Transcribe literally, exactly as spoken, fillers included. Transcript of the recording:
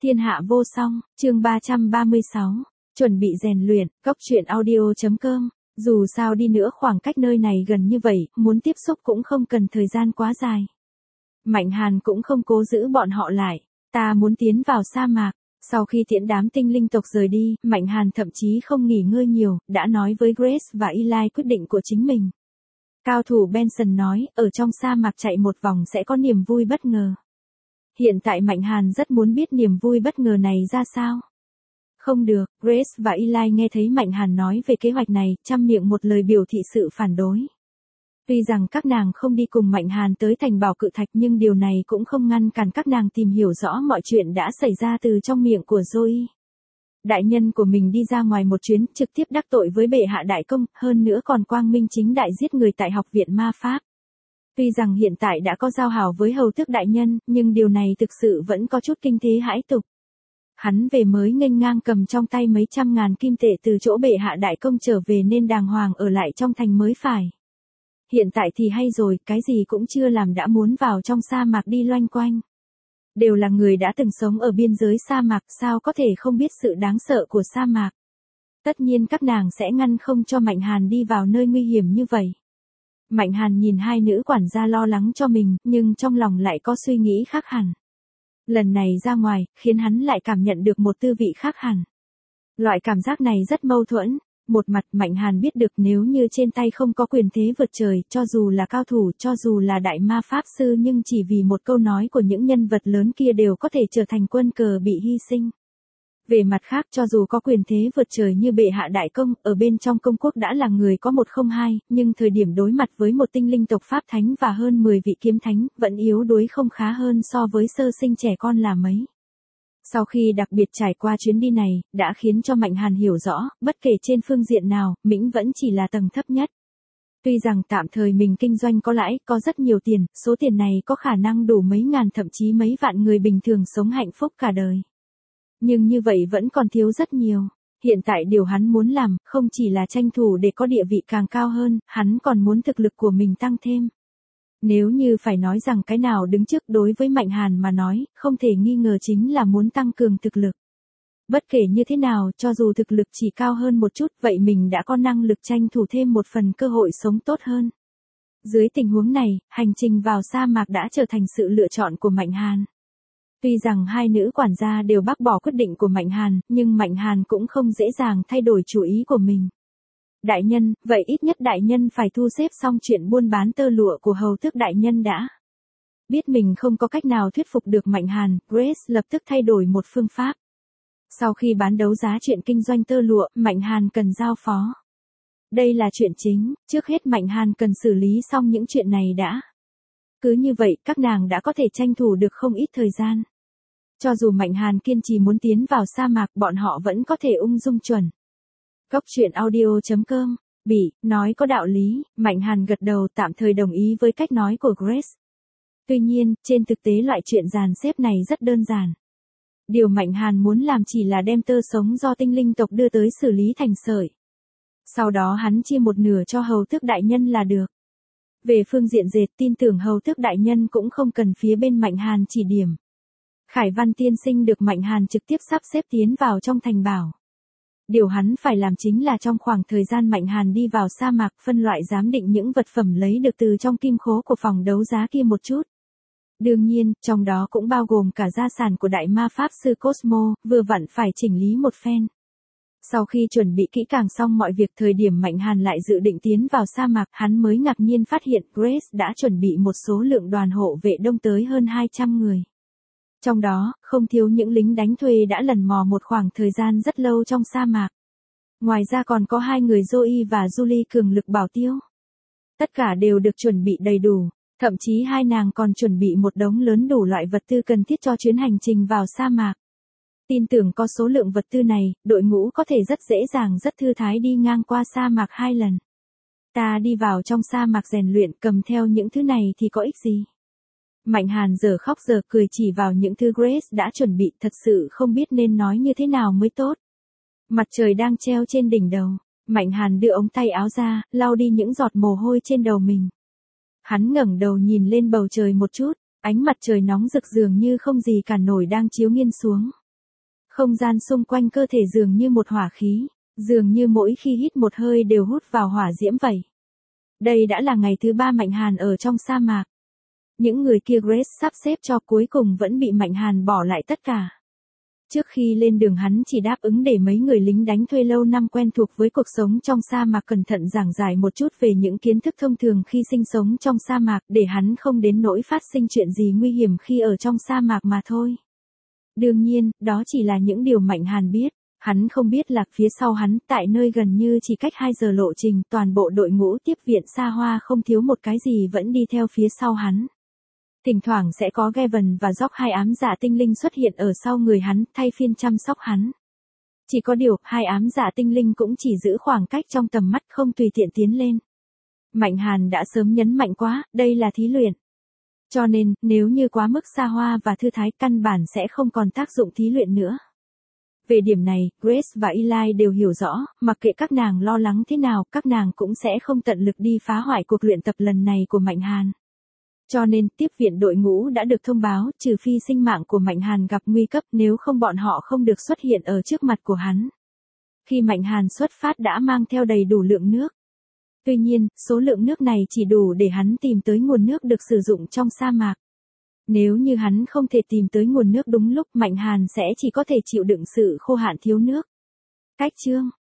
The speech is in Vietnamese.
Thiên hạ vô song, chương ba trăm ba mươi sáu, chuẩn bị rèn luyện, cốc truyện audio chấm com. Dù sao đi nữa khoảng cách nơi này gần như vậy, muốn tiếp xúc cũng không cần thời gian quá dài. Mạnh Hàn cũng không cố giữ bọn họ lại, ta muốn tiến vào sa mạc. Sau khi tiễn đám tinh linh tộc rời đi, Mạnh Hàn thậm chí không nghỉ ngơi nhiều, đã nói với Grace và Eli quyết định của chính mình. Cao thủ Benson nói, ở trong sa mạc chạy một vòng sẽ có niềm vui bất ngờ. Hiện tại Mạnh Hàn rất muốn biết niềm vui bất ngờ này ra sao. Không được, Grace và Eli nghe thấy Mạnh Hàn nói về kế hoạch này, trăm miệng một lời biểu thị sự phản đối. Tuy rằng các nàng không đi cùng Mạnh Hàn tới thành bảo cự thạch nhưng điều này cũng không ngăn cản các nàng tìm hiểu rõ mọi chuyện đã xảy ra từ trong miệng của Zoe. Đại nhân của mình đi ra ngoài một chuyến, trực tiếp đắc tội với bệ hạ đại công, hơn nữa còn quang minh chính đại giết người tại học viện ma pháp. Tuy rằng hiện tại đã có giao hảo với hầu tước đại nhân, nhưng điều này thực sự vẫn có chút kinh thế hãi tục. Hắn về mới nghênh ngang cầm trong tay mấy trăm ngàn kim tệ từ chỗ bệ hạ đại công trở về nên đàng hoàng ở lại trong thành mới phải. Hiện tại thì hay rồi, cái gì cũng chưa làm đã muốn vào trong sa mạc đi loanh quanh. Đều là người đã từng sống ở biên giới sa mạc, sao có thể không biết sự đáng sợ của sa mạc. Tất nhiên các nàng sẽ ngăn không cho Mạnh Hàn đi vào nơi nguy hiểm như vậy. Mạnh Hàn nhìn hai nữ quản gia lo lắng cho mình, nhưng trong lòng lại có suy nghĩ khác hẳn. Lần này ra ngoài, khiến hắn lại cảm nhận được một tư vị khác hẳn. Loại cảm giác này rất mâu thuẫn. Một mặt Mạnh Hàn biết được nếu như trên tay không có quyền thế vượt trời, cho dù là cao thủ, cho dù là đại ma pháp sư nhưng chỉ vì một câu nói của những nhân vật lớn kia đều có thể trở thành quân cờ bị hy sinh. Về mặt khác cho dù có quyền thế vượt trời như bệ hạ đại công, ở bên trong công quốc đã là người có một không hai, nhưng thời điểm đối mặt với một tinh linh tộc pháp thánh và hơn mười vị kiếm thánh, vẫn yếu đuối không khá hơn so với sơ sinh trẻ con là mấy. Sau khi đặc biệt trải qua chuyến đi này, đã khiến cho Mạnh Hàn hiểu rõ, bất kể trên phương diện nào, Mĩnh vẫn chỉ là tầng thấp nhất. Tuy rằng tạm thời mình kinh doanh có lãi, có rất nhiều tiền, số tiền này có khả năng đủ mấy ngàn thậm chí mấy vạn người bình thường sống hạnh phúc cả đời. Nhưng như vậy vẫn còn thiếu rất nhiều. Hiện tại điều hắn muốn làm, không chỉ là tranh thủ để có địa vị càng cao hơn, hắn còn muốn thực lực của mình tăng thêm. Nếu như phải nói rằng cái nào đứng trước đối với Mạnh Hàn mà nói, không thể nghi ngờ chính là muốn tăng cường thực lực. Bất kể như thế nào, cho dù thực lực chỉ cao hơn một chút, vậy mình đã có năng lực tranh thủ thêm một phần cơ hội sống tốt hơn. Dưới tình huống này, hành trình vào sa mạc đã trở thành sự lựa chọn của Mạnh Hàn. Tuy rằng hai nữ quản gia đều bác bỏ quyết định của Mạnh Hàn, nhưng Mạnh Hàn cũng không dễ dàng thay đổi chủ ý của mình. Đại nhân, vậy ít nhất đại nhân phải thu xếp xong chuyện buôn bán tơ lụa của hầu tước đại nhân đã. Biết mình không có cách nào thuyết phục được Mạnh Hàn, Grace lập tức thay đổi một phương pháp. Sau khi bán đấu giá chuyện kinh doanh tơ lụa, Mạnh Hàn cần giao phó. Đây là chuyện chính, trước hết Mạnh Hàn cần xử lý xong những chuyện này đã. Cứ như vậy, các nàng đã có thể tranh thủ được không ít thời gian. Cho dù Mạnh Hàn kiên trì muốn tiến vào sa mạc, bọn họ vẫn có thể ung dung chuẩn. Cốc truyện audio chấm com, Bỉ, nói có đạo lý, Mạnh Hàn gật đầu tạm thời đồng ý với cách nói của Grace. Tuy nhiên, trên thực tế loại chuyện dàn xếp này rất đơn giản. Điều Mạnh Hàn muốn làm chỉ là đem tơ sống do tinh linh tộc đưa tới xử lý thành sợi. Sau đó hắn chia một nửa cho hầu tước đại nhân là được. Về phương diện dệt, tin tưởng hầu tước đại nhân cũng không cần phía bên Mạnh Hàn chỉ điểm. Khải Văn tiên sinh được Mạnh Hàn trực tiếp sắp xếp tiến vào trong thành bảo. Điều hắn phải làm chính là trong khoảng thời gian Mạnh Hàn đi vào sa mạc phân loại giám định những vật phẩm lấy được từ trong kim khố của phòng đấu giá kia một chút. Đương nhiên, trong đó cũng bao gồm cả gia sản của đại ma pháp sư Cosmo, vừa vặn phải chỉnh lý một phen. Sau khi chuẩn bị kỹ càng xong mọi việc thời điểm Mạnh Hàn lại dự định tiến vào sa mạc, hắn mới ngạc nhiên phát hiện Grace đã chuẩn bị một số lượng đoàn hộ vệ đông tới hơn hai trăm người. Trong đó, không thiếu những lính đánh thuê đã lần mò một khoảng thời gian rất lâu trong sa mạc. Ngoài ra còn có hai người Zoe và Julie cường lực bảo tiêu. Tất cả đều được chuẩn bị đầy đủ, thậm chí hai nàng còn chuẩn bị một đống lớn đủ loại vật tư cần thiết cho chuyến hành trình vào sa mạc. Tin tưởng có số lượng vật tư này, đội ngũ có thể rất dễ dàng rất thư thái đi ngang qua sa mạc hai lần. Ta đi vào trong sa mạc rèn luyện cầm theo những thứ này thì có ích gì? Mạnh Hàn giờ khóc giờ cười chỉ vào những thứ Grace đã chuẩn bị, thật sự không biết nên nói như thế nào mới tốt. Mặt trời đang treo trên đỉnh đầu, Mạnh Hàn đưa ống tay áo ra, lau đi những giọt mồ hôi trên đầu mình. Hắn ngẩng đầu nhìn lên bầu trời một chút, ánh mặt trời nóng rực dường như không gì cản nổi đang chiếu nghiêng xuống. Không gian xung quanh cơ thể dường như một hỏa khí, dường như mỗi khi hít một hơi đều hút vào hỏa diễm vậy. Đây đã là ngày thứ ba Mạnh Hàn ở trong sa mạc. Những người kia Grace sắp xếp cho cuối cùng vẫn bị Mạnh Hàn bỏ lại tất cả. Trước khi lên đường hắn chỉ đáp ứng để mấy người lính đánh thuê lâu năm quen thuộc với cuộc sống trong sa mạc cẩn thận giảng giải một chút về những kiến thức thông thường khi sinh sống trong sa mạc để hắn không đến nỗi phát sinh chuyện gì nguy hiểm khi ở trong sa mạc mà thôi. Đương nhiên, đó chỉ là những điều Mạnh Hàn biết. Hắn không biết là phía sau hắn, tại nơi gần như chỉ cách hai giờ lộ trình, toàn bộ đội ngũ tiếp viện xa hoa không thiếu một cái gì vẫn đi theo phía sau hắn. Thỉnh thoảng sẽ có Gavin và Jock hai ám dạ tinh linh xuất hiện ở sau người hắn, thay phiên chăm sóc hắn. Chỉ có điều, hai ám dạ tinh linh cũng chỉ giữ khoảng cách trong tầm mắt không tùy tiện tiến lên. Mạnh Hàn đã sớm nhấn mạnh quá, đây là thí luyện. Cho nên, nếu như quá mức xa hoa và thư thái căn bản sẽ không còn tác dụng thí luyện nữa. Về điểm này, Grace và Eli đều hiểu rõ, mặc kệ các nàng lo lắng thế nào, các nàng cũng sẽ không tận lực đi phá hoại cuộc luyện tập lần này của Mạnh Hàn. Cho nên, tiếp viện đội ngũ đã được thông báo, trừ phi sinh mạng của Mạnh Hàn gặp nguy cấp, nếu không bọn họ không được xuất hiện ở trước mặt của hắn. Khi Mạnh Hàn xuất phát đã mang theo đầy đủ lượng nước. Tuy nhiên, số lượng nước này chỉ đủ để hắn tìm tới nguồn nước được sử dụng trong sa mạc. Nếu như hắn không thể tìm tới nguồn nước đúng lúc, Mạnh Hàn sẽ chỉ có thể chịu đựng sự khô hạn thiếu nước. Cách chương